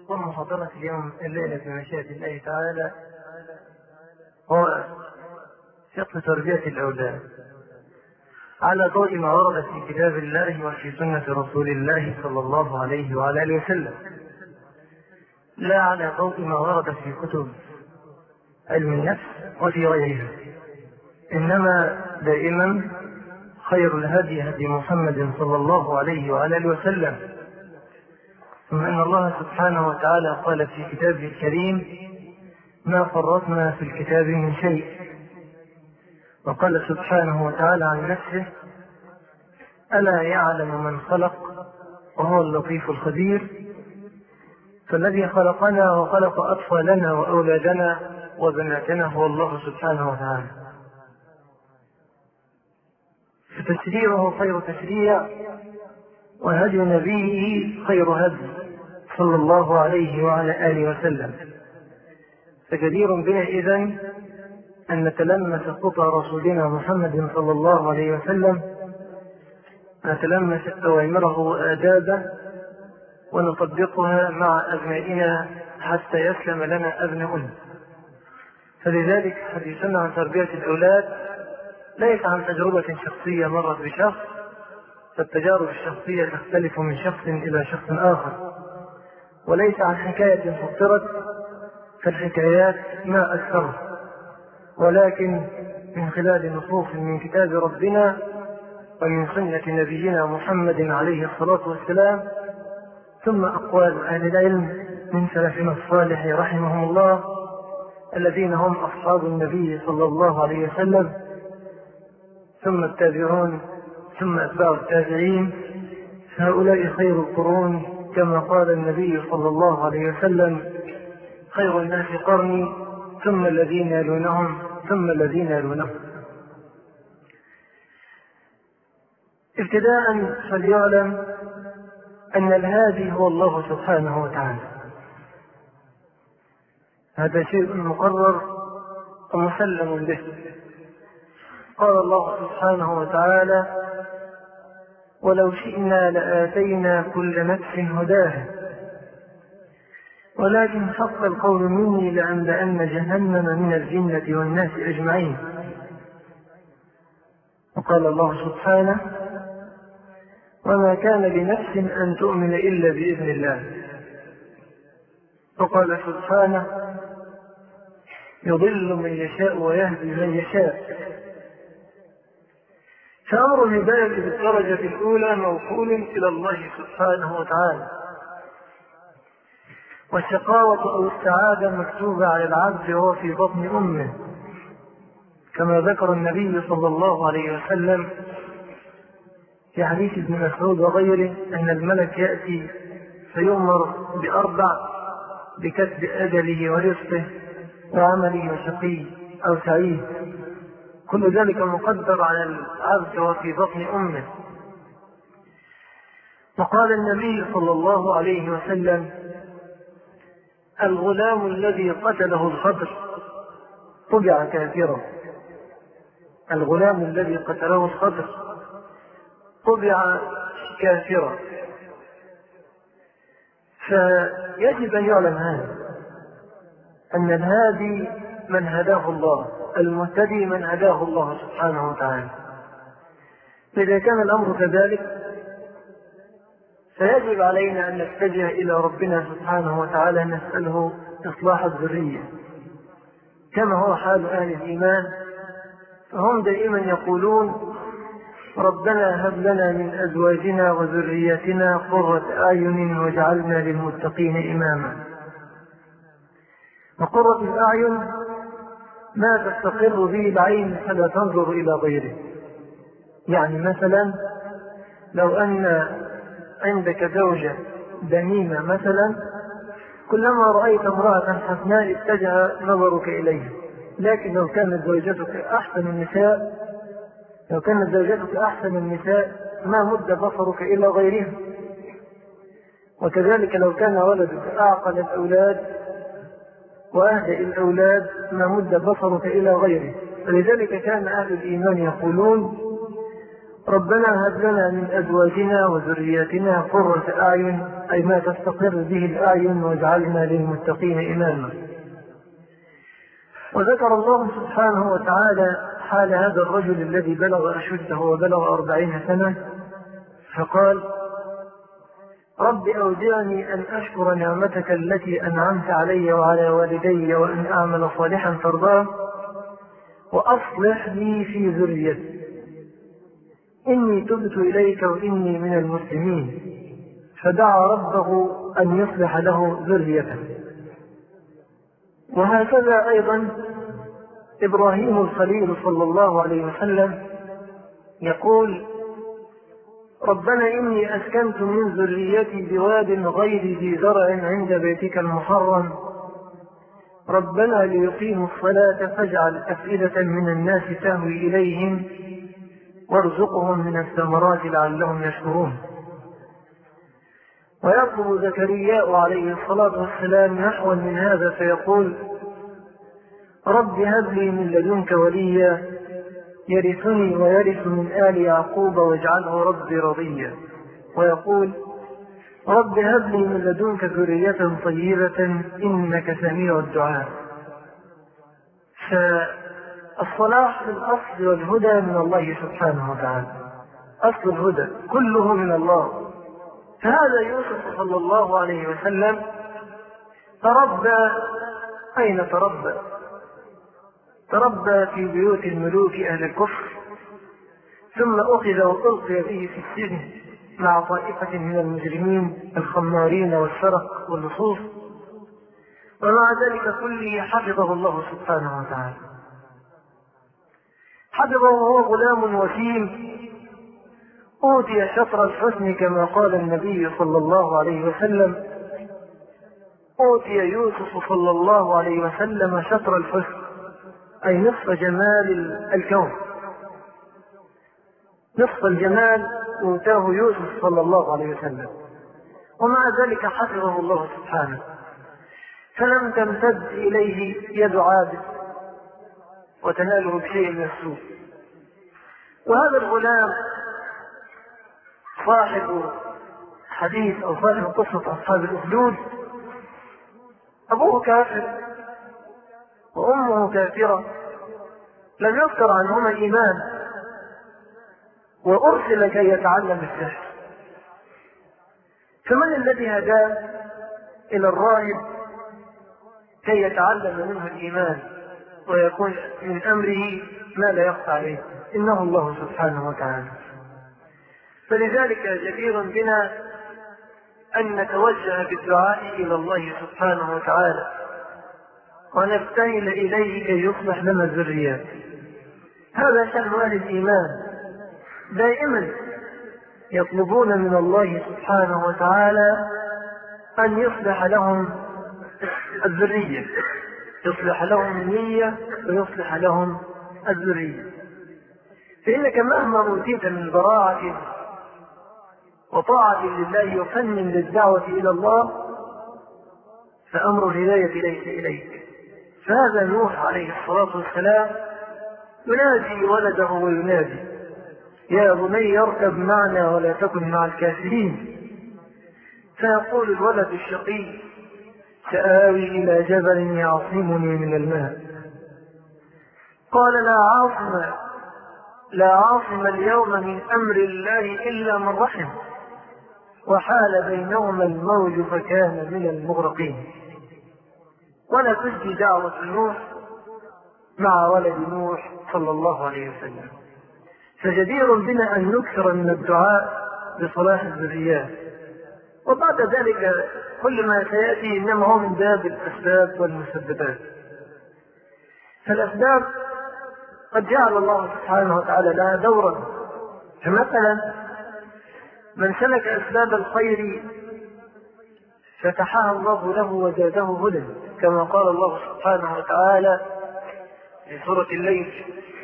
ومحاضرة اليوم الليلة بمشيئة الله تعالى هو فقه تربية الأولاد على ضوء ما ورد في كتاب الله وفي سنة رسول الله صلى الله عليه وعلى آله وسلم، لا على ضوء ما ورد في كتب علم النفس وفي غيرها، إنما دائما خير الهدي هدي محمد صلى الله عليه وعلى آله وسلم. ثم إن الله سبحانه وتعالى قال في كتابه الكريم: ما فرطنا في الكتاب من شيء. وقال سبحانه وتعالى عن نفسه: ألا يعلم من خلق وهو اللطيف الخبير. فالذي خلقنا وخلق أطفالنا وأولادنا وبناتنا هو الله سبحانه وتعالى، فتشريعه خير تشريع، وهدي نبيه خير هدي صلى الله عليه وعلى آله وسلم. فجدير بنا إذن أن نتلمس خطى رسولنا محمد صلى الله عليه وسلم، نتلمس أوامره وآدابه ونطبقها مع أبنائنا حتى يسلم لنا أبناؤنا. فلذلك حديثنا عن تربية الأولاد ليس عن تجربة شخصية مرت بشخص، فالتجارب الشخصية تختلف من شخص إلى شخص آخر، وليس عن حكاية فطرت، فالحكايات ما أكثرها، ولكن من خلال نصوص من كتاب ربنا ومن سنة نبينا محمد عليه الصلاة والسلام، ثم أقوال أهل العلم من سلفنا الصالح رحمهم الله الذين هم أصحاب النبي صلى الله عليه وسلم، ثم التابعون، ثم أتباع التابعين. هؤلاء خير القرون، كما قال النبي صلى الله عليه وسلم: خير الناس قرني ثم الذين يلونهم ثم الذين يلونهم. ابتداء فليعلم أن الهادي هو الله سبحانه وتعالى، هذا شيء مقرر ومسلم به. قال الله سبحانه وتعالى: ولو شئنا لآتينا كل نفس هداها ولكن حق القول مني لأملأن جهنم من الجنة والناس أجمعين. وقال الله سبحانه: وما كان لنفس أن تؤمن إلا بإذن الله. وقال سبحانه: يضل من يشاء ويهدي من يشاء. فأمر الهداية بالدرجة الأولى موكول إلى الله سبحانه وتعالى، والشقاوة أو السعادة مكتوبة على العبد وهو في بطن أمه، كما ذكر النبي صلى الله عليه وسلم في حديث ابن مسعود وغيره أن الملك يأتي فيؤمر بأربع: بكتب أجله ورزقه وعمله وشقي أو سعيد. كل ذلك مقدر على العبد وفي بطن أمه. وقال النبي صلى الله عليه وسلم: الغلام الذي قتله الخضر طبع كافرا. الغلام الذي قتله الخضر طبع كافرا. فيجب أن يعلم هذا، أن الهادي من هداه الله، المهتدي من هداه الله سبحانه وتعالى. فإذا كان الأمر كذلك فيجب علينا أن نتجه إلى ربنا سبحانه وتعالى نسأله إصلاح الذرية، كما هو حال أهل الإيمان، فهم دائما يقولون: ربنا هب لنا من أزواجنا وذرياتنا قرة أعين واجعلنا للمتقين إماما. وقرة الأعين ما تستقر به العين فلا تنظر إلى غيره. يعني مثلا لو أن عندك زوجة دميمة مثلا، كلما رأيت امرأة حسناء اتجه نظرك إليها، لكن لو كانت زوجتك أحسن النساء ما مد بصرك إلى غيرها. وكذلك لو كان ولدك أعقل الأولاد وأهدأ الأولاد ما مد بصرك إلى غيره. فلذلك كان أهل الإيمان يقولون: ربنا هب لنا من أزواجنا وذرياتنا قرة أعين، أي ما تستقر به الأعين، واجعلنا للمتقين إماما. وذكر الله سبحانه وتعالى حال هذا الرجل الذي بلغ أشده وبلغ 40 سنة، فقال: رب أوزعني أن أشكر نعمتك التي أنعمت علي وعلى والدي وأن أعمل صالحا ترضاه وأصلح لي في ذريتي إني تبت إليك وإني من المسلمين. فدعا ربه أن يصلح له ذريته. وهكذا أيضا إبراهيم الخليل صلى الله عليه وسلم يقول: ربنا إني أسكنت من ذريتي بواد غير ذي زرع عند بيتك المحرم ربنا ليقيموا الصلاة فاجعل أفئدة من الناس تهوي إليهم وارزقهم من الثمرات لعلهم يشكرون. ويطلب زكريا عليه الصلاة والسلام نحوا من هذا فيقول: رب هب لي من لدنك وليا يرثني ويرث من آل يعقوب واجعله ربي رضيا. ويقول: رب هب لي من لدنك ذرية طيبة إنك سميع الدعاء. فالصلاح في الأصل والهدى من الله سبحانه وتعالى، أصل الهدى كله من الله. فهذا يوسف صلى الله عليه وسلم تربى. أين تربى؟ تربى في بيوت الملوك أهل الكفر، ثم أخذ وألقي به في السجن مع طائفة من المجرمين الخمارين والسرق واللصوص، ومع ذلك كله حفظه الله سبحانه وتعالى. حفظه وهو غلام وسيم أوتي شطر الحسن كما قال النبي صلى الله عليه وسلم: أوتي يوسف صلى الله عليه وسلم شطر الحسن، أي نصف جمال الكون، نصف الجمال أوتاه يوسف صلى الله عليه وسلم، ومع ذلك حفظه الله سبحانه، فلم تمتد إليه يد عابد وتناله بشيء من السوء. وهذا الغلام صاحب حديث أو صاحب قصة أصحاب الأخدود، أبوه كافر وأمه كافرة، لم يذكر عنهما الإيمان، وأرسل كي يتعلم السحر. فمن الذي هداه إلى الراهب كي يتعلم منه الإيمان ويكون من أمره ما لا يخفى عليه؟ إنه الله سبحانه وتعالى. فلذلك جدير بنا أن نتوجه بالدعاء إلى الله سبحانه وتعالى ونبتهل إليه كي يصلح لنا الذريات. هذا شأن أهل الإيمان، دائما يطلبون من الله سبحانه وتعالى أن يصلح لهم الذرية، يصلح لهم النية ويصلح لهم الذرية. فإنك مهما أوتيت من براعة وطاعة لله وفن للدعوة إلى الله فأمر الهداية ليس إليك. فهذا نوح عليه الصلاة والسلام ينادي ولده وينادي: يا بني اركب معنا ولا تكن مع الكافرين. فيقول الولد الشقي: سآوي إلى جبل يعصمني من الماء. قال: لا عاصم اليوم من أمر الله إلا من رحم، وحال بينهما الموج فكان من المغرقين. ولا تجدي دعوة نوح مع ولد نوح صلى الله عليه وسلم. فجدير بنا أن نكثر من الدعاء بصلاح الذريات. وبعد ذلك كل ما سيأتي إنما هو من باب الأسباب والمسببات. فالأسباب قد جعل الله سبحانه وتعالى لها دورا. فمثلا من سلك أسباب الخير فتحها الله له وزاده هدى، كما قال الله سبحانه وتعالى في سورة الليل: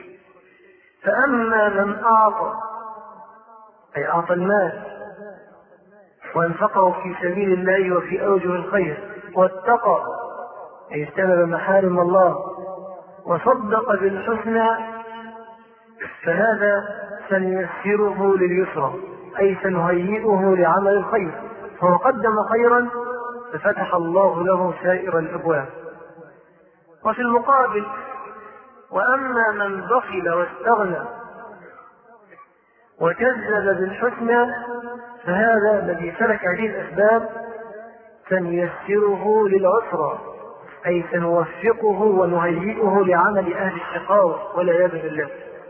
فأما من أعطى، أي أعطى المال وأنفقه في سبيل الله وفي أوجه الخير، واتقى، أي اجتنب محارم الله، وصدق بالحسنى، فهذا سنيسره لليسرى، أي سنهيئه لعمل الخير، فهو قدم خيرا ففتح الله له سائر الأبواب. وفي المقابل وأما من بخل واستغنى وكذب بالحسنى فهذا الذي سلك هذه الأسباب سنيسره للعسرى، أي سنوفقه ونهيئه لعمل أهل الشقاوة والعياذ بالله.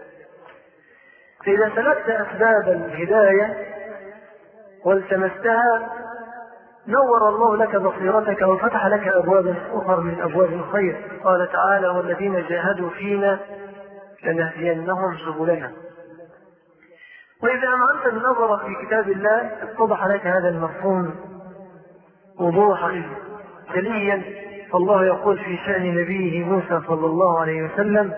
فإذا سلكت أسباب الهداية والتمستها نور الله لك بصيرتك وفتح لك أبوابا أخرى من أبواب الخير. قال تعالى: والذين جاهدوا فينا لنهدينهم سبلنا. وإذا أمعنت النظر في كتاب الله اتضح لك هذا المفهوم وضوحا جليا. فالله يقول في شأن نبيه موسى صلى الله عليه وسلم: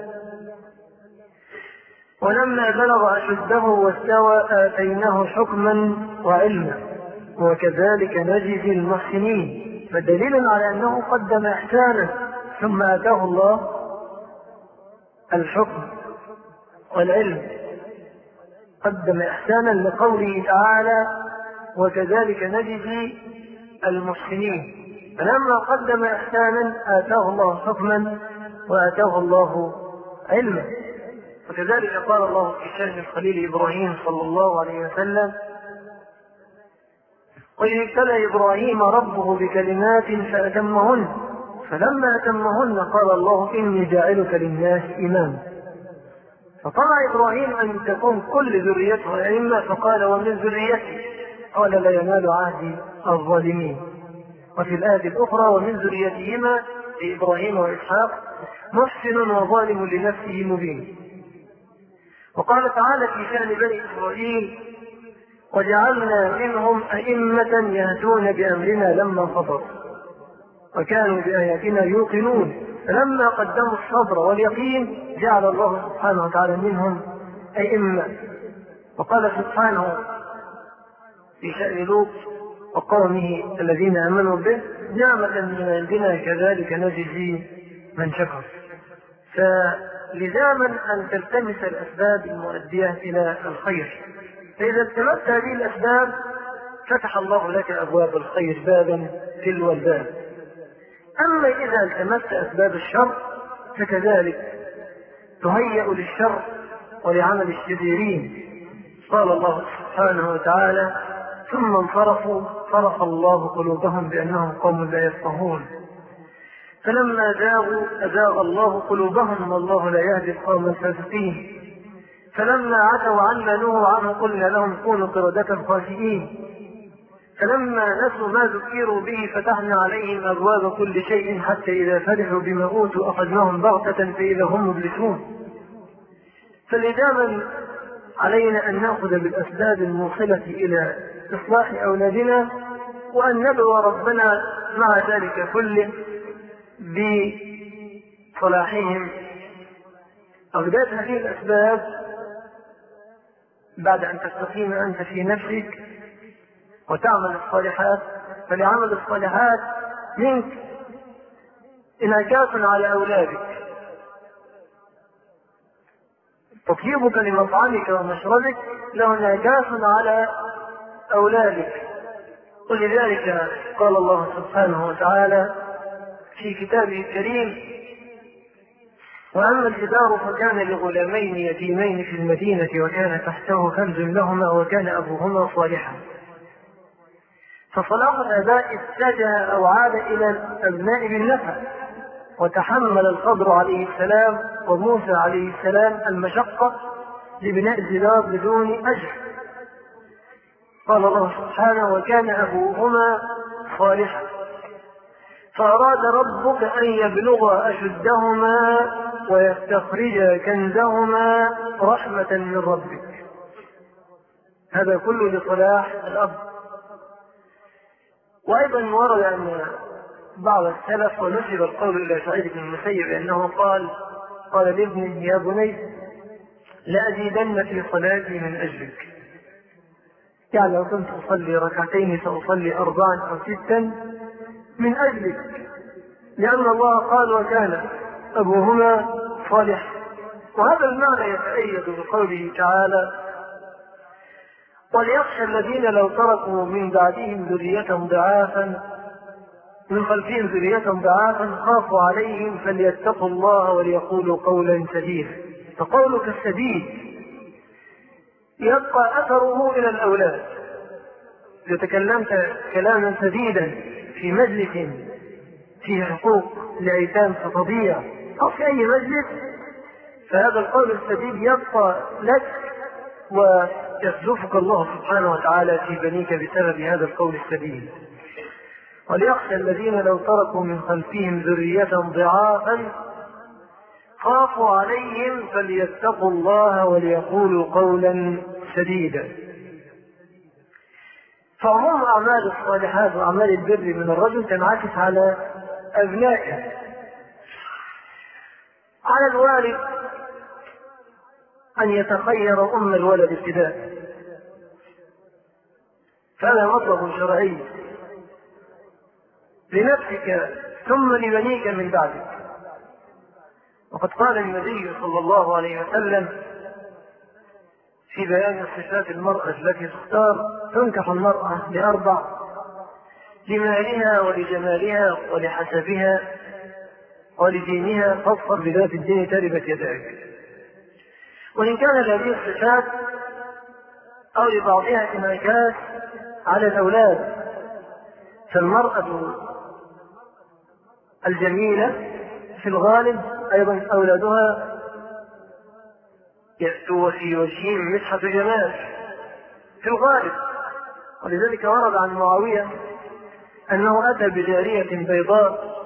ولما بلغ أشده واستوى آتيناه حكما وعلما وكذلك نجزي المحسنين. فدليل على أنه قدم إحسانا ثم آتاه الله الحكم والعلم، قدم إحسانا لقوله تعالى: وكذلك نجزي المحسنين. فلما قدم إحسانا آتاه الله حكما وآتاه الله علما. وكذلك قال الله في شأن الخليل إبراهيم صلى الله عليه وسلم: وإذ ابتلى إبراهيم ربه بكلمات فأتمهن فلما أتمهن قال الله: إني جاعلك للناس إماما. فطمع إبراهيم أن تكون كل ذريته أئمة فقال: ومن ذريتي؟ قال: لا ينال عهد الظالمين. وفي الآية الأخرى: ومن ذريتهما إبراهيم وإسحاق محسن وظالم لنفسه مبين. وقال تعالى في شأن بني إسرائيل: وجعلنا منهم أئمة يهدون بأمرنا لما صبروا وكانوا بآياتنا يوقنون. فلما قدموا الصبر واليقين جعل الله سبحانه وتعالى منهم أئمة. وقال سبحانه في شأن لوط وقومه الذين آمنوا به: نعمة من عندنا كذلك نجزي من شكر. فلزاما أن تلتمس الأسباب المؤدية إلى الخير. فإذا التمست هذه الأسباب فتح الله لك أبواب الخير بابا تلو الباب. أما إذا التمست أسباب الشر فكذلك تهيأ للشر ولعمل الشريرين. قال الله سبحانه وتعالى: ثم انصرفوا صرف الله قلوبهم بأنهم قوم لا يفقهون. فلما زاغوا أزاغ الله قلوبهم والله لا يهدي القوم الفاسقين. فلما عتوا عما نهوا عنه قلنا لهم كونوا قردة خاسئين. فلما نسوا ما ذكروا به فتحنا عليهم أبواب كل شيء حتى إذا فرحوا بما أوتوا أخذناهم بغتة فإذا هم مبلسون. فلزاما علينا أن نأخذ بالأسباب الموصلة إلى إصلاح أولادنا وأن ندعو ربنا مع ذلك كله بصلاحهم. أبدأت هذه الأسباب بعد أن تستقيم أنت في نفسك وتعمل الصالحات. فلعمل الصالحات منك انعكاس على أولادك. تطيبك لمطعمك ومشربك له انعكاس على أولادك. ولذلك قال الله سبحانه وتعالى في كتابه الكريم: وأما الجدار فكان لغلامين يتيمين في المدينة وكان تحته كنز لهما وكان أبوهما صالحا. فصلاح الآباء اتجه أو عاد إلى الأبناء بالنفع. وتحمل الخضر عليه السلام وموسى عليه السلام المشقة لبناء الجدار بدون أجر. قال الله سبحانه: وكان أبوهما صالحا. فأراد ربك أن يبلغا أشدهما ويستخرجا كنزهما رحمة من ربك. هذا كله لصلاح الأب. وأيضا ورد أن بعض السلف ونسب القول إلى سعيد بن المسيب أنه قال لابنه: يا بني لأزيدن في صلاتي من أجلك. يعني لو كنت أصلي ركعتين سأصلي 4 أو 6 من أجلك، لأن الله قال: وكان أبوهما صالح. وهذا المعنى يتأيد بقوله تعالى: وليخشى الذين لو تركوا من بعدهم ذرية ضعافا من خلفهم ذرية ضعافا خافوا عليهم فليتقوا الله وليقولوا قولا سديدا. فقولك السديد يبقى أثره إلى الأولاد. إذا تكلمت كلاما سديدا في مجلس فيه حقوق لأيتام ستضيع أو في أي مجلس، فهذا القول السديد يبقى لك ويخلفك الله سبحانه وتعالى في بنيك بسبب هذا القول السديد. وليخشى الذين لو تركوا من خلفهم ذرية ضعافا خافوا عليهم فليتقوا الله وليقولوا قولا سديدا. فعموم أعمال الصالحات وأعمال البر من الرجل تنعكس على أبنائه. على الوالد أن يتخير أم الولد ابتداء، فهذا مطلب شرعي لنفسك ثم لبنيك من بعدك. وقد قال النبي صلى الله عليه وسلم في بيان صفات المرأة التي تختار: تنكح المرأة ل4: لمالها ولجمالها ولحسبها ولدينها فاظفر بذات الدين تربت يداك. وإن كان هذه الصفات أو لبعضها انعكاس على الأولاد، فالمرأة الجميلة في الغالب أيضا أولادها يأتوا في وجههم مسحة جمال في الغالب. ولذلك ورد عن معاوية أنه أتى بجارية بيضاء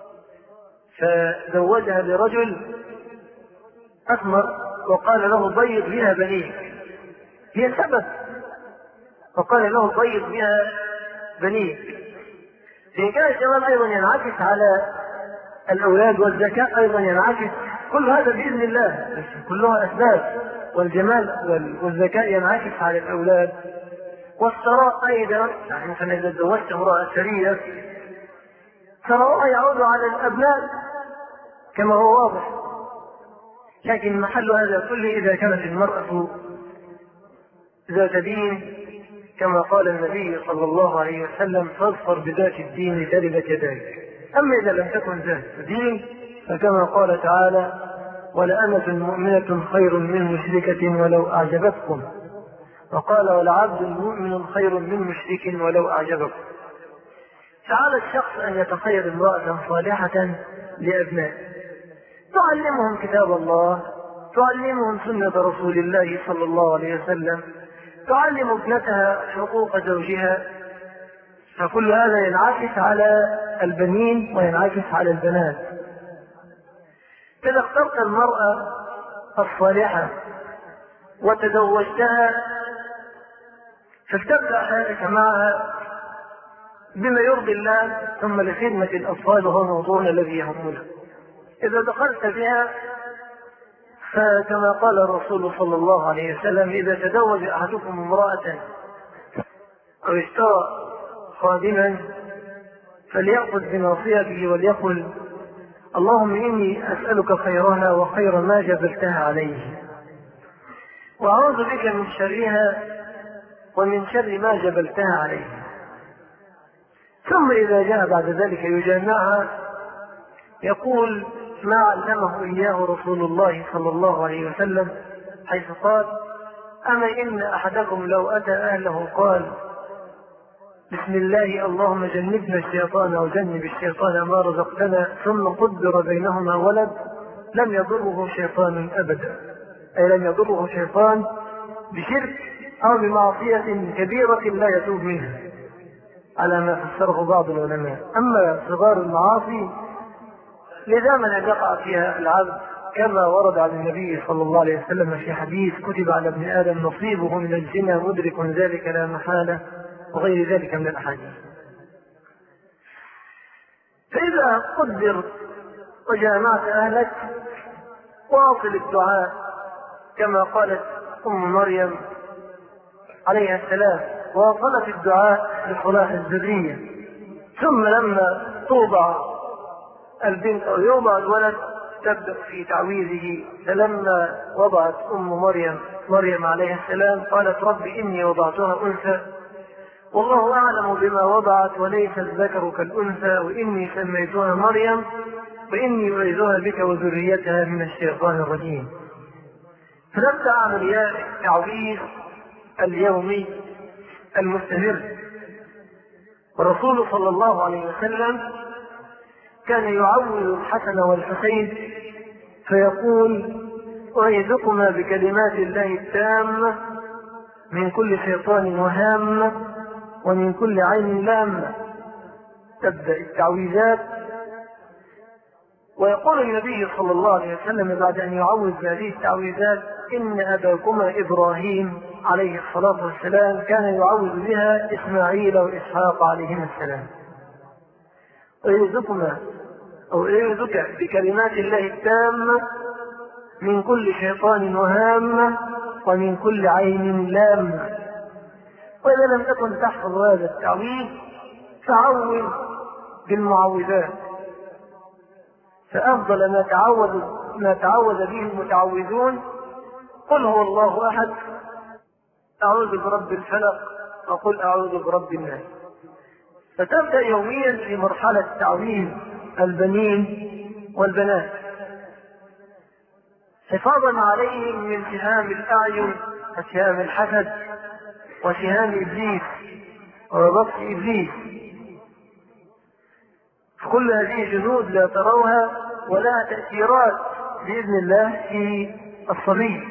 فزوجها لرجل أسمر وقال له بيض بها بنيك، هي سبب، وقال له بيض بها بنيك. إن كان الجمال أيضا ينعكس على الأولاد والذكاء أيضا ينعكس، كل هذا بإذن الله كلها أسباب، والجمال والذكاء ينعكس على الأولاد. والثراء أيضا، يعني مثلا إذا تزوجت امرأة ثرية ثراء يعود على الأبناء كما هو واضح. لكن محل هذا كله إذا كانت المرأة ذات دين كما قال النبي صلى الله عليه وسلم: فاظفر بذات الدين تربت يداك. أما إذا لم تكن ذات دين فكما قال تعالى: ولأمة مؤمنة خير من مشركة ولو أعجبتكم. وقال: ولعبد مؤمن خير من مشرك ولو أعجبكم. فعلى الشخص أن يتخير امرأة صالحة لأبنائه، تعلمهم كتاب الله، تعلمهم سنة رسول الله صلى الله عليه وسلم، تعلم ابنتها حقوق زوجها. فكل هذا ينعكس على البنين وينعكس على البنات. إذا اخترت المرأة الصالحة وتزوجتها فلتبدأ حياتك معها بما يرضي الله ثم لخدمة الأطفال، وهو موضوعنا الذي يهمنا. إذا دخلت بها فكما قال الرسول صلى الله عليه وسلم: إذا تزوج أحدكم امرأة أو اشترى خادما فليأخذ بناصيته وليقل: اللهم إني أسألك خيرها وخير ما جبلتها عليه، وأعوذ بك من شرها ومن شر ما جبلتها عليه. ثم إذا جاء بعد ذلك يجامعها يقول ما علمه إياه رسول الله صلى الله عليه وسلم، حيث قال: أما إن أحدكم لو أتى أهله قال: بسم الله اللهم جنبنا الشيطان وجنب الشيطان ما رزقتنا، ثم قدر بينهما ولد، لم يضره شيطان أبدا. أي لم يضره شيطان بشرك أو بمعصية كبيرة لا يتوب منها، على ما فسره بعض العلماء. أما صغار المعاصي لذا من يقع فيها العبد كما ورد عن النبي صلى الله عليه وسلم في حديث: كتب على ابن آدم نصيبه من الزنا مدرك ذلك لا محالة، وغير ذلك من الأحاديث. فإذا قدر وجامعت أهلك واصل الدعاء كما قالت أم مريم عليها السلام، واصلت الدعاء لصلاح الذرية. ثم لما توضع البنت أو يوضع الولد تبدأ في تعويذه. فلما وضعت أم مريم مريم عليه السلام قالت رب إني وضعتها أنثى والله أعلم بما وضعت وليس الذكر كالأنثى وإني سميتها مريم وإني أعيذها بك وذريتها من الشيطان الرجيم. فنبدأ عمليات التعويذ اليومي المستمر. والرسول صلى الله عليه وسلم كان يعوذ الحسن والحسين فيقول أعيذكما بكلمات الله التامة من كل شيطان وهامة ومن كل عين لامة. تبدأ التعويذات. ويقول النبي صلى الله عليه وسلم بعد أن يعوذ هذه التعويذات إن أباكما إبراهيم عليه الصلاة والسلام كان يعوذ بها إسماعيل وإسحاق عليهما السلام. أعيذكما أو أعيذك بكلمات الله التامة من كل شيطان وهامة ومن كل عين لامة. وإذا لم تكن تحفظ هذا التعويذ فعوذ بالمعوذات. فأفضل ما تعوذ به المتعوذون قل هو الله أحد، أعوذ برب الفلق، وقل أعوذ برب الناس. فتبدأ يوميا في مرحلة تعويذ البنين والبنات حفاظا عليهم من سهام الأعين وسهام الحسد وسهام إبليس وبطش إبليس. كل هذه جنود لا تروها ولا تأثيرات بإذن الله في الصبي.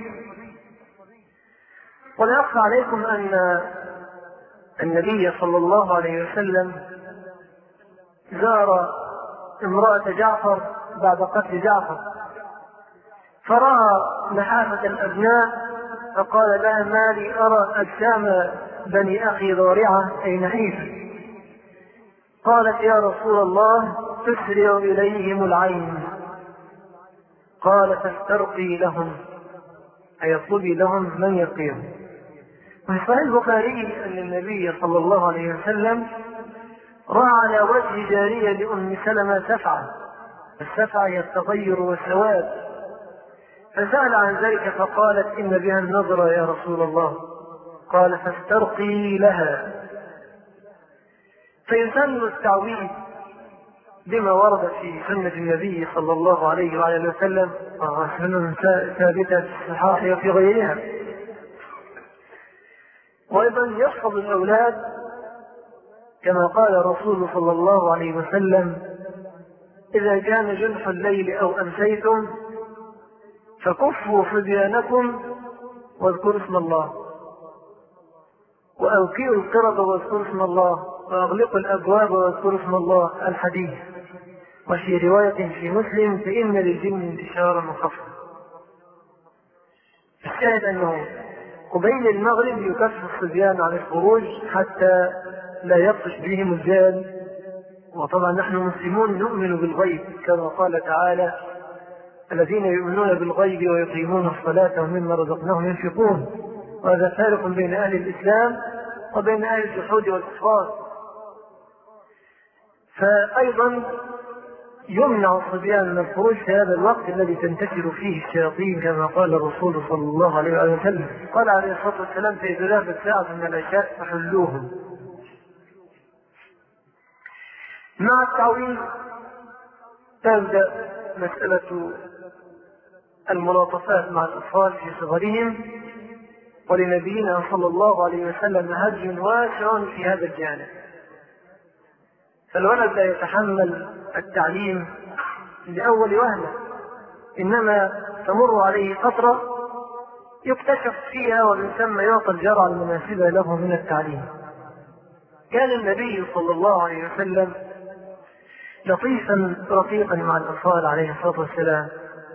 ولا يخفى عليكم أن النبي صلى الله عليه وسلم زار امرأة جعفر بعد قتل جعفر فرأى نحافة الأبناء فقال لها ما لي أرى أجسام بني أخي ضارعة أي نحيفة. قالت يا رسول الله تسرع إليهم العين. قال فاسترقي لهم أي اطلبي لهم من يقيهم. وفي صحيح البخاري أن النبي صلى الله عليه وسلم رأى على وجه جارية لأم سلمة سفعة، السفعة هي التغير والسواد، فسأل عن ذلك فقالت إن بها النظرة يا رسول الله. قال فاسترقي لها. فيسن التعويذ بما ورد في سنة النبي صلى الله عليه وعلى وسلم وسنن ثابتة في الصحاح وفي غيرها. وأيضا يحفظ الأولاد كما قال الرسول صلى الله عليه وسلم إذا كان جنح الليل أو أمسيتم فكفوا صبيانكم واذكروا اسم الله وأوكئوا القرب واذكروا اسم الله وأغلقوا الأبواب واذكروا اسم الله الحديث. وفي رواية في مسلم فإن للجن انتشارا وخفضا. الشاهد أنه قبيل المغرب يكف الصبيان عن الخروج حتى لا يبطش بهم الجان. وطبعا نحن مسلمون نؤمن بالغيب كما قال تعالى الذين يؤمنون بالغيب ويقيمون الصلاة ومما رزقناهم ينفقون. وهذا فارق بين أهل الإسلام وبين أهل الجحود والكفار. فأيضا يمنع الصبيان من الخروج في هذا الوقت الذي تنتشر فيه الشياطين كما قال الرسول صلى الله عليه وسلم. قال عليه الصلاة والسلام في ثلاثة ساعة من العشاء فحلوهم. مع التعويذ تبدأ مسألة الملاطفات مع الأطفال في صغرهم. ولنبينا صلى الله عليه وسلم هدي واسع في هذا الجانب. فالولد لا يتحمل التعليم لأول وهلة، إنما تمر عليه فترة يكتشف فيها ومن ثم يعطى الجرعة المناسبة له من التعليم. كان النبي صلى الله عليه وسلم لطيفا رقيقا مع الأطفال عليه الصلاة والسلام.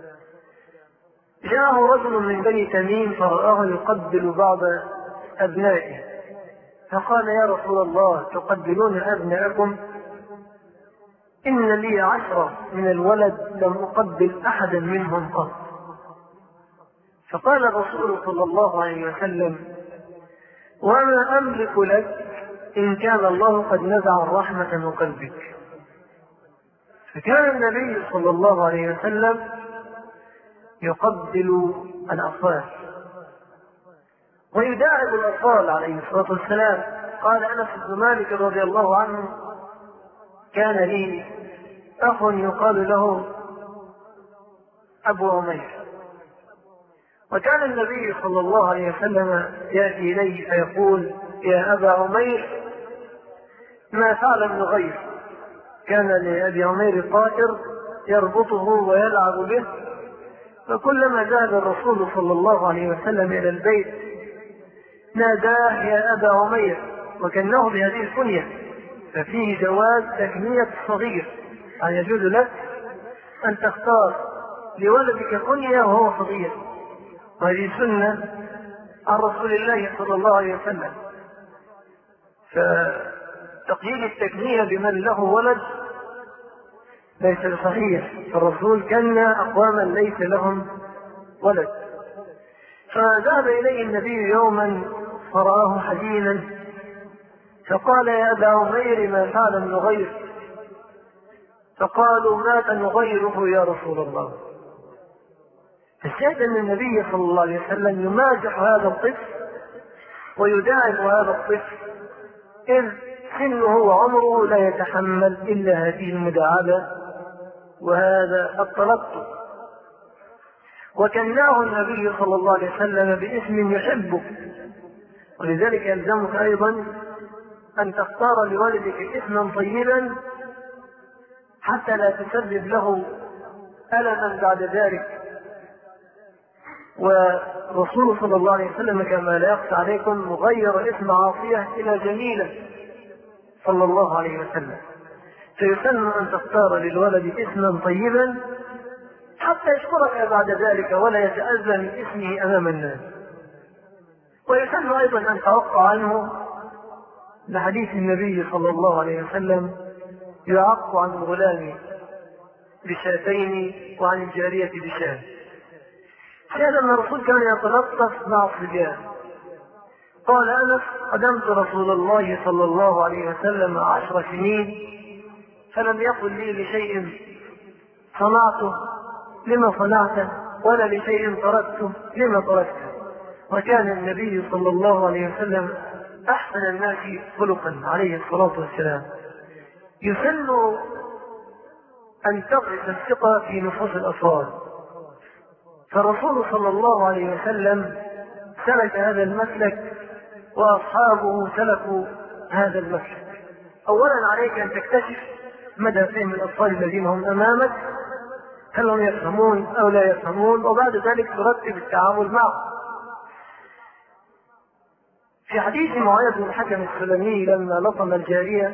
جاءه رجل من بني تميم فرآه يقبل بعض أبنائه فقال يا رسول الله تقبلون أبنائكم؟ إن لي 10 من الولد لم أقبل أحدا منهم قط. فقال الرسول صلى الله عليه وسلم وما أملك لك إن كان الله قد نزع الرحمة من قلبك. فكان النبي صلى الله عليه وسلم يقبل الأطفال ويداعب الأطفال عليه الصلاة والسلام. قال أنس بن مالك رضي الله عنه: كان لي أخ يقال له أبو عمير، وكان النبي صلى الله عليه وسلم يأتي إليه فيقول: يا أبا عمير ما فعل ابن غير. كان لأبي عمير طائر يربطه ويلعب به، فكلما ذهب الرسول صلى الله عليه وسلم إلى البيت ناداه: يا أبا عمير، وكنه بهذه الكنية، ففيه جواز تكنية الصغير، يعني يجوز لك أن تختار لولدك كنية وهو صغير، وهذه سنة عن رسول الله صلى الله عليه وسلم. فتقييد التكنية بمن له ولد ليس بصحيح، فالرسول كان أقواما ليس لهم ولد. فذهب إليه النبي يوما فرآه حزينا، فقال: يا أبا عمير ما فعل ابن غير؟ فقالوا: مات نغيره يا رسول الله. فالشاهد أن النبي صلى الله عليه وسلم يمازح هذا الطفل ويداعب هذا الطفل، إذ سنه وعمره لا يتحمل إلا هذه المداعبة وهذا التلطف. وكناه النبي صلى الله عليه وسلم باسم يحبه، ولذلك يلزمك أيضا أن تختار لولدك اسما طيبا حتى لا تسبب له ألما بعد ذلك. ورسول صلى الله عليه وسلم كما لا يخفى عليكم غير اسم عاصية إلى جميلة صلى الله عليه وسلم. فيسن أن تختار للولد اسما طيبا حتى يشكرك بعد ذلك ولا يتأذى من اسمه أمام الناس. ويسن أيضا أن توقع عنه لحديث النبي صلى الله عليه وسلم: يعق عن الغلام بشاتين وعن الجارية بشاة. هذا أن الرسول كان يتلطف مع الصبيان. قال أنس: قدمت رسول الله صلى الله عليه وسلم 10 سنين فلم يقل لي لشيء صنعته لما صنعته، ولا لشيء تركته لما تركته. وكان النبي صلى الله عليه وسلم أحسن الناس خلقا عليه الصلاة والسلام. يسن أن تغرس الثقة في نفوس الأطفال، فالرسول صلى الله عليه وسلم سلك هذا المسلك وأصحابه سلكوا هذا المسلك. أولا عليك أن تكتشف مدى فهم الأطفال الذين هم أمامك، هل هم يفهمون أو لا يفهمون، وبعد ذلك ترتب التعامل معهم. في حديث معاذ بن الحكم السلمي لما لطم الجارية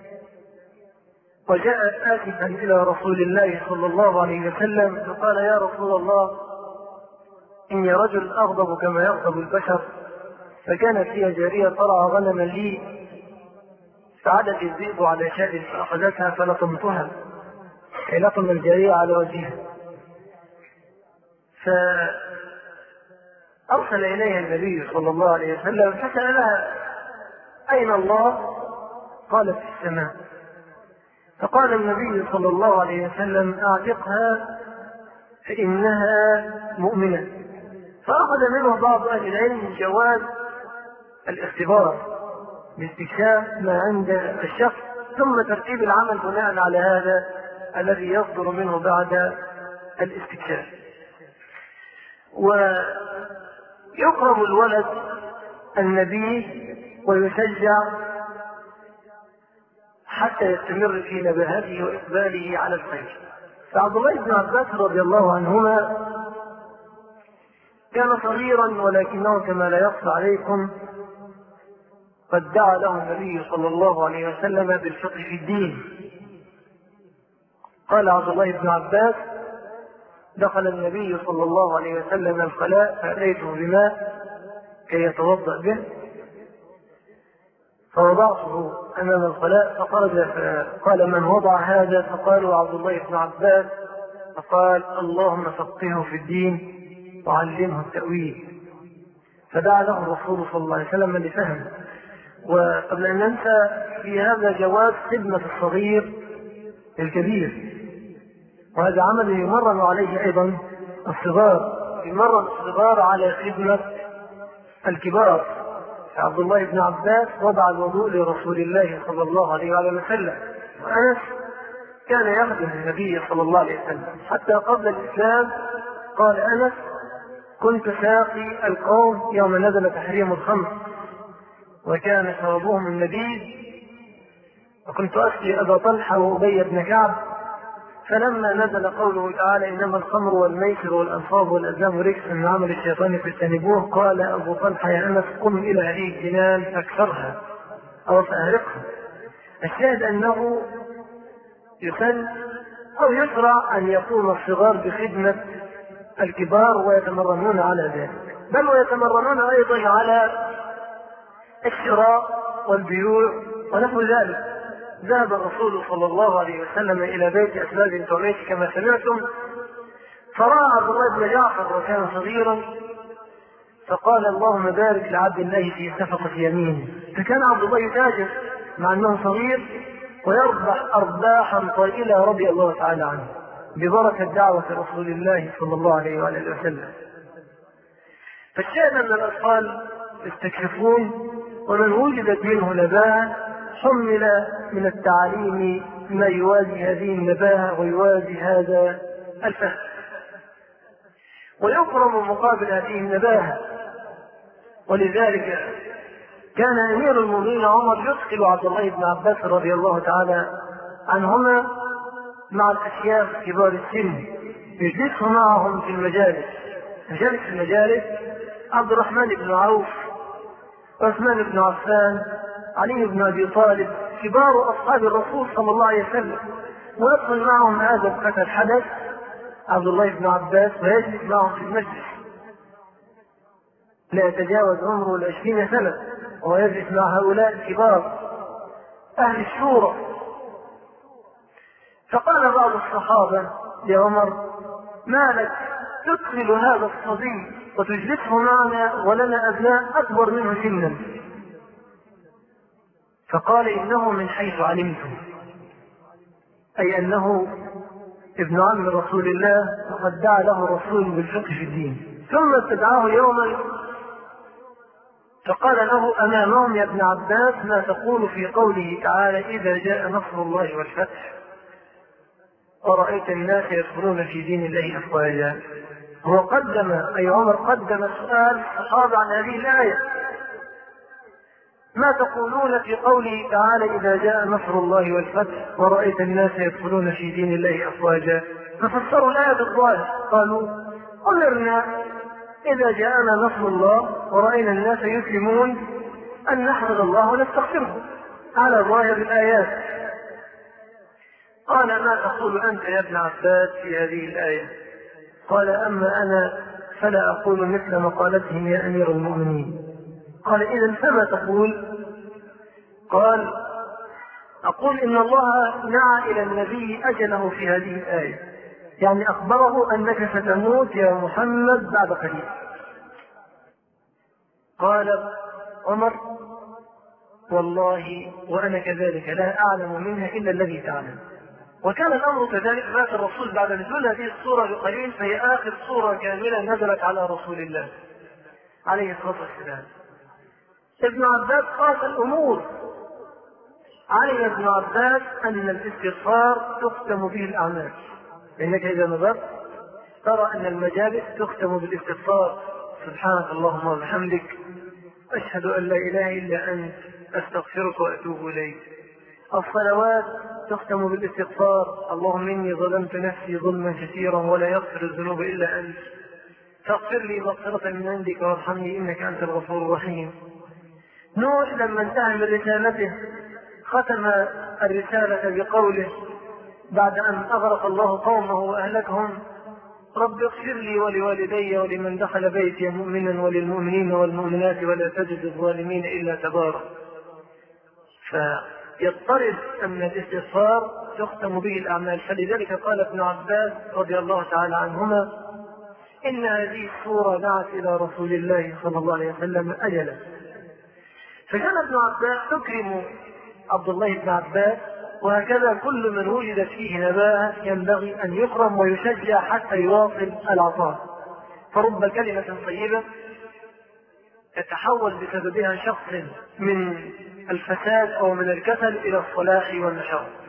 وجاءت آسفا إلى رسول الله صلى الله عليه وسلم فقال: يا رسول الله، إني رجل أغضب كما يغضب البشر، فكانت هي جارية طلع غنما لي فعدت الذئب على شاة فأخذتها فلطمتها، كي لطم الجارية على وجهها. فأرسل إليها النبي صلى الله عليه وسلم فسألها: أين الله؟ قالت: في السماء. فقال النبي صلى الله عليه وسلم: أعتقها فإنها مؤمنة. فأخذ منه بعض أهل العلم جواز الاختبار باستكشاف ما عند الشخص ثم ترتيب العمل بناء على هذا الذي يصدر منه بعد الاستكشاف. ويقرب الولد النبي ويشجع حتى يستمر في نباهته وإقباله على الخير. فعبد الله بن عباس رضي الله عنهما كان صغيرا ولكنه كما لا يخفى عليكم قد دعا له النبي صلى الله عليه وسلم بالفقه في الدين. قال عبد الله بن عباس: دخل النبي صلى الله عليه وسلم الخلاء فأتيته بماء كي يتوضأ به، فوضعته أمام الخلاء فخرج فقال: من وضع هذا؟ فقالوا: عبد الله بن عباس. فقال: اللهم فقهه في الدين وعلمه التأويل. فدعا له الرسول صلى الله عليه وسلم لفهمه. وقبل أن ننسى في هذا جواز خدمة الصغير الكبير، وهذا عمل يمرن عليه أيضا الصغار، يمرن الصغار على خدمة الكبار. عبد الله بن عباس وضع الوضوء لرسول الله صلى الله عليه وسلم، وأنس كان يخدم النبي صلى الله عليه وسلم حتى قبل الإسلام. قال أنس: كنت ساقي القوم يوم نزل تحريم الخمر وكان شرابهم النبيذ، وكنت أسقي أبا طلحة وأبي بن كعب، فلما نزل قوله تعالى: إنما الخمر والميسر والأنصاب والأزلام رجس من عمل الشيطان فاجتنبوه، قال أبو طلحة: يا أنس قم إلى هذه الجنان فاكسرها أو فأهرقها. الشاهد أنه يسن أو يشرع أن يقوم الصغار بخدمة الكبار ويتمرنون على ذلك، بل ويتمرنون أيضا على الشراء والبيوع ونحو ذلك. ذهب الرسول صلى الله عليه وسلم إلى بيت أسباب بنت عميس كما سمعتم، فرأى عبد الله بن جعفر وكان صغيرا، فقال: اللهم بارك لعبد الله في صفقة يمينه. فكان عبد الله يتاجر مع أنه صغير ويربح أرباحا طائلة رضي الله تعالى عنه ببركة دعوة رسول الله صلى الله عليه وآله وسلم. فالشاهد أن الأطفال يستكشفون، ومن وجدت منه نباهة حمل من التعليم ما يوازي هذه النباهة ويوازي هذا الفهم، ويكرم مقابل هذه النباهة. ولذلك كان أمير المؤمنين عمر يدخل عبد الله بن عباس رضي الله تعالى عنهما مع الأشياخ كبار السن، يجلسه معهم في المجالس. المجالس عبد الرحمن بن عوف، عثمان بن عفان، علي بن أبي طالب، كبار أصحاب الرسول صلى الله عليه وسلم، ويدخل معهم هذا الفتى الحدث عبد الله بن عباس ويجلس معهم في المجلس، لا يتجاوز عمره 20 سنة، ويجلس مع هؤلاء الكبار أهل الشورى. فقال بعض الصحابة لعمر: ما لك تدخل هذا الصبي وتجلسه معنا ولنا أبناء أكبر منه سنا؟ فقال: إنه من حيث علمتم، أي أنه ابن عم رسول الله، وقد دعا له الرسول بالفقه في الدين. ثم استدعاه يوما فقال له أمامهم: يا ابن عباس، ما تقول في قوله تعالى: إذا جاء نصر الله والفتح ورأيت الناس يدخلون في دين الله أفواجا؟ هو قدم، أي عمر قدم سؤال الصحابة عن هذه الآية: ما تقولون في قوله تعالى: إذا جاء نصر الله والفتح ورأيت الناس يدخلون في دين الله أفواجا؟ ففسروا الآية بالظاهر، قالوا: أمرنا إذا جاءنا نصر الله ورأينا الناس يسلمون أن نحمد الله ونستغفره على ظاهر الآيات. قال: ما تقول أنت يا ابن عباس في هذه الآية؟ قال: أما أنا فلا أقول مثل مقالتهم يا أمير المؤمنين. قال: إذن فما تقول؟ قال: أقول إن الله نعى إلى النبي أجله في هذه الآية، يعني أخبره أنك ستموت يا محمد بعد قليل. قال عمر: والله وأنا كذلك لا أعلم منها إلا الذي تعلم. وكان الأمر كذلك. مات الرسول بعد نزول هذه السورة بقليل، فهي آخر سورة كاملة نزلت على رسول الله عليه الصلاة والسلام. ابن عباس قاس الأمور. علم ابن عباس أن الاستغفار تختم به الأعمال، لأنك إذا نظرت ترى أن المجالس تختم بالاستغفار: سبحانك اللهم وبحمدك، أشهد أن لا إله إلا أنت، أستغفرك وأتوب إليك. الصلوات تختم بالاستغفار: اللهم إني ظلمت نفسي ظلما كثيرا ولا يغفر الذنوب إلا أنت، فاغفر لي مغفرة من عندك وارحمني إنك أنت الغفور الرحيم. نوح لما انتهى من رسالته ختم الرسالة بقوله بعد أن أغرق الله قومه وأهلكهم: رب اغفر لي ولوالدي ولمن دخل بيتي مؤمنا وللمؤمنين والمؤمنات ولا تجد الظالمين إلا تبارا. فيضطرد أن الاستغفار تختم به الأعمال. فلذلك قال ابن عباس رضي الله تعالى عنهما: إن هذه السورة دعت إلى رسول الله صلى الله عليه وسلم أجلا. فكان ابن عباس تكرم عبد الله بن عباس، وهكذا كل من وجدت فيه نباهة ينبغي أن يكرم ويشجع حتى يواصل العطاء. فرب كلمة طيبة يتحول بسببها شخص من الفساد أو من الكسل إلى الصلاح والنشاط.